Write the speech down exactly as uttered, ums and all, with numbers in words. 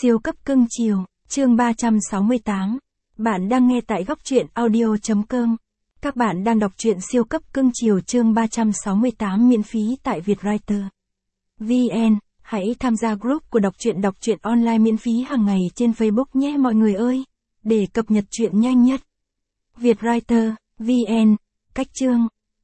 Siêu cấp cưng chiều, chương ba trăm sáu mươi tám. Bạn đang nghe tại góc truyện audio chấm com. Các bạn đang đọc truyện siêu cấp cưng chiều chương ba trăm sáu mươi tám miễn phí tại Vietwriter vê en. Hãy tham gia group của đọc truyện đọc truyện online miễn phí hàng ngày trên Facebook nhé mọi người ơi, để cập nhật truyện nhanh nhất. Vietwriter vê en, cách chương.